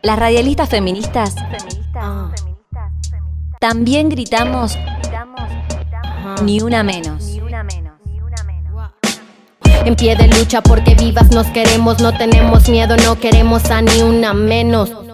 Las radialistas feministas también gritamos ni una menos. En pie de lucha porque vivas nos queremos, no tenemos miedo, no queremos a ni una menos.